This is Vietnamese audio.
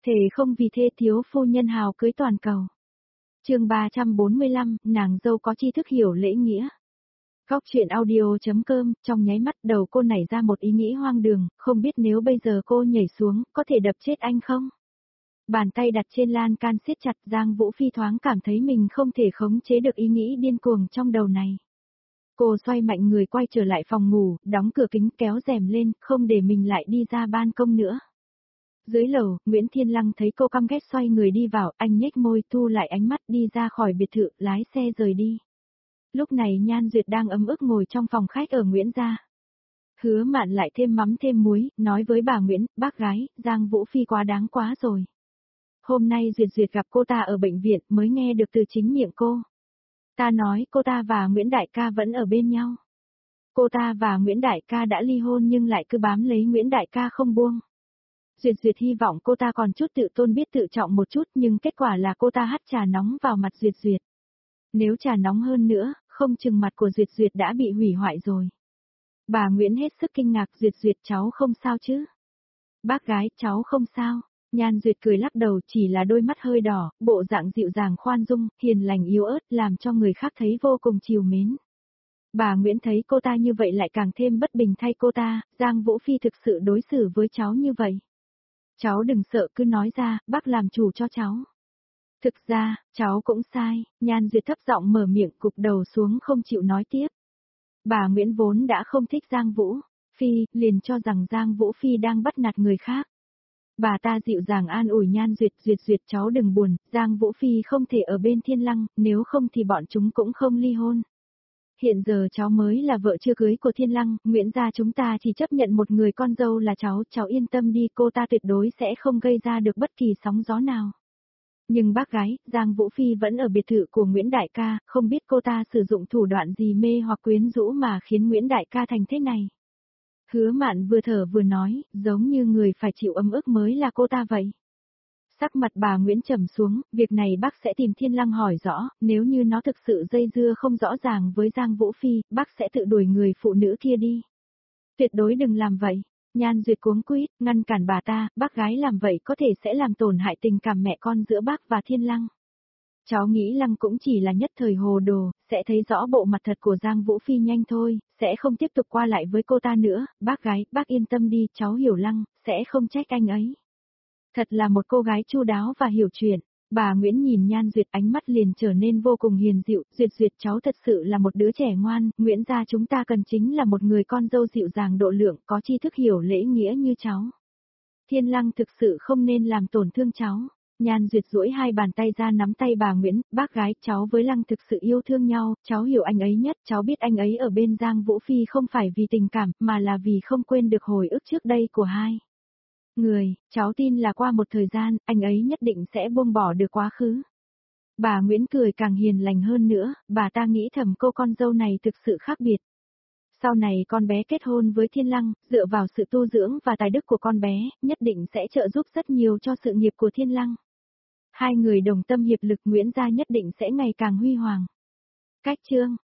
Thề không vì thê thiếu phu nhân hào cưới toàn cầu. Chương 345, nàng dâu có tri thức hiểu lễ nghĩa. Góc chuyện audio.com, trong nháy mắt đầu cô nảy ra một ý nghĩ hoang đường, không biết nếu bây giờ cô nhảy xuống, có thể đập chết anh không? Bàn tay đặt trên lan can siết chặt, Giang Vũ Phi thoáng cảm thấy mình không thể khống chế được ý nghĩ điên cuồng trong đầu này. Cô xoay mạnh người quay trở lại phòng ngủ, đóng cửa kính kéo rèm lên, không để mình lại đi ra ban công nữa. Dưới lầu, Nguyễn Thiên Lăng thấy cô căm ghét xoay người đi vào, anh nhếch môi thu lại ánh mắt đi ra khỏi biệt thự, lái xe rời đi. Lúc này Nhan Duyệt đang ấm ức ngồi trong phòng khách ở Nguyễn gia. Hứa Mạn lại thêm mắm thêm muối, nói với bà Nguyễn, bác gái, Giang Vũ Phi quá đáng quá rồi. Hôm nay Duyệt gặp cô ta ở bệnh viện mới nghe được từ chính miệng cô. Ta nói cô ta và Nguyễn Đại ca vẫn ở bên nhau. Cô ta và Nguyễn Đại ca đã ly hôn nhưng lại cứ bám lấy Nguyễn Đại ca không buông. Duyệt hy vọng cô ta còn chút tự tôn biết tự trọng một chút nhưng kết quả là cô ta hắt trà nóng vào mặt Duyệt. Nếu trà nóng hơn nữa, không chừng mặt của Duyệt đã bị hủy hoại rồi. Bà Nguyễn hết sức kinh ngạc, Duyệt cháu không sao chứ? Bác gái, cháu không sao. Nhan Duyệt cười lắc đầu, chỉ là đôi mắt hơi đỏ, bộ dạng dịu dàng khoan dung, hiền lành yếu ớt làm cho người khác thấy vô cùng trìu mến. Bà Nguyễn thấy cô ta như vậy lại càng thêm bất bình thay cô ta, Giang Vũ Phi thực sự đối xử với cháu như vậy. Cháu đừng sợ cứ nói ra, bác làm chủ cho cháu. Thực ra, cháu cũng sai, Nhan Duyệt thấp giọng mở miệng cụp đầu xuống không chịu nói tiếp. Bà Nguyễn vốn đã không thích Giang Vũ Phi, liền cho rằng Giang Vũ Phi đang bắt nạt người khác. Bà ta dịu dàng an ủi Nhan Duyệt cháu đừng buồn, Giang Vũ Phi không thể ở bên Thiên Lăng, nếu không thì bọn chúng cũng không ly hôn. Hiện giờ cháu mới là vợ chưa cưới của Thiên Lăng, Nguyễn gia chúng ta chỉ chấp nhận một người con dâu là cháu yên tâm đi, cô ta tuyệt đối sẽ không gây ra được bất kỳ sóng gió nào. Nhưng bác gái, Giang Vũ Phi vẫn ở biệt thự của Nguyễn Đại ca, không biết cô ta sử dụng thủ đoạn gì mê hoặc quyến rũ mà khiến Nguyễn Đại ca thành thế này. Hứa Mạn vừa thở vừa nói, giống như người phải chịu ấm ức mới là cô ta vậy. Sắc mặt bà Nguyễn trầm xuống, việc này bác sẽ tìm Thiên Lăng hỏi rõ, nếu như nó thực sự dây dưa không rõ ràng với Giang Vũ Phi, bác sẽ tự đuổi người phụ nữ kia đi. Tuyệt đối đừng làm vậy. Nhan Duyệt cuống quýt, ngăn cản bà ta, bác gái làm vậy có thể sẽ làm tổn hại tình cảm mẹ con giữa bác và Thiên Lăng. Cháu nghĩ Lăng cũng chỉ là nhất thời hồ đồ, sẽ thấy rõ bộ mặt thật của Giang Vũ Phi nhanh thôi, sẽ không tiếp tục qua lại với cô ta nữa, bác gái, bác yên tâm đi, cháu hiểu Lăng, sẽ không trách anh ấy. Thật là một cô gái chu đáo và hiểu chuyện. Bà Nguyễn nhìn Nhan Duyệt ánh mắt liền trở nên vô cùng hiền dịu, Duyệt cháu thật sự là một đứa trẻ ngoan, Nguyễn gia chúng ta cần chính là một người con dâu dịu dàng độ lượng, có tri thức hiểu lễ nghĩa như cháu. Thiên Lăng thực sự không nên làm tổn thương cháu. Nhan Duyệt duỗi hai bàn tay ra nắm tay bà Nguyễn, bác gái, cháu với Lăng thực sự yêu thương nhau, cháu hiểu anh ấy nhất, cháu biết anh ấy ở bên Giang Vũ Phi không phải vì tình cảm, mà là vì không quên được hồi ức trước đây của hai người, cháu tin là qua một thời gian, anh ấy nhất định sẽ buông bỏ được quá khứ. Bà Nguyễn cười càng hiền lành hơn nữa, bà ta nghĩ thầm cô con dâu này thực sự khác biệt. Sau này con bé kết hôn với Thiên Lăng, dựa vào sự tu dưỡng và tài đức của con bé, nhất định sẽ trợ giúp rất nhiều cho sự nghiệp của Thiên Lăng. Hai người đồng tâm hiệp lực, Nguyễn gia nhất định sẽ ngày càng huy hoàng. Cách chương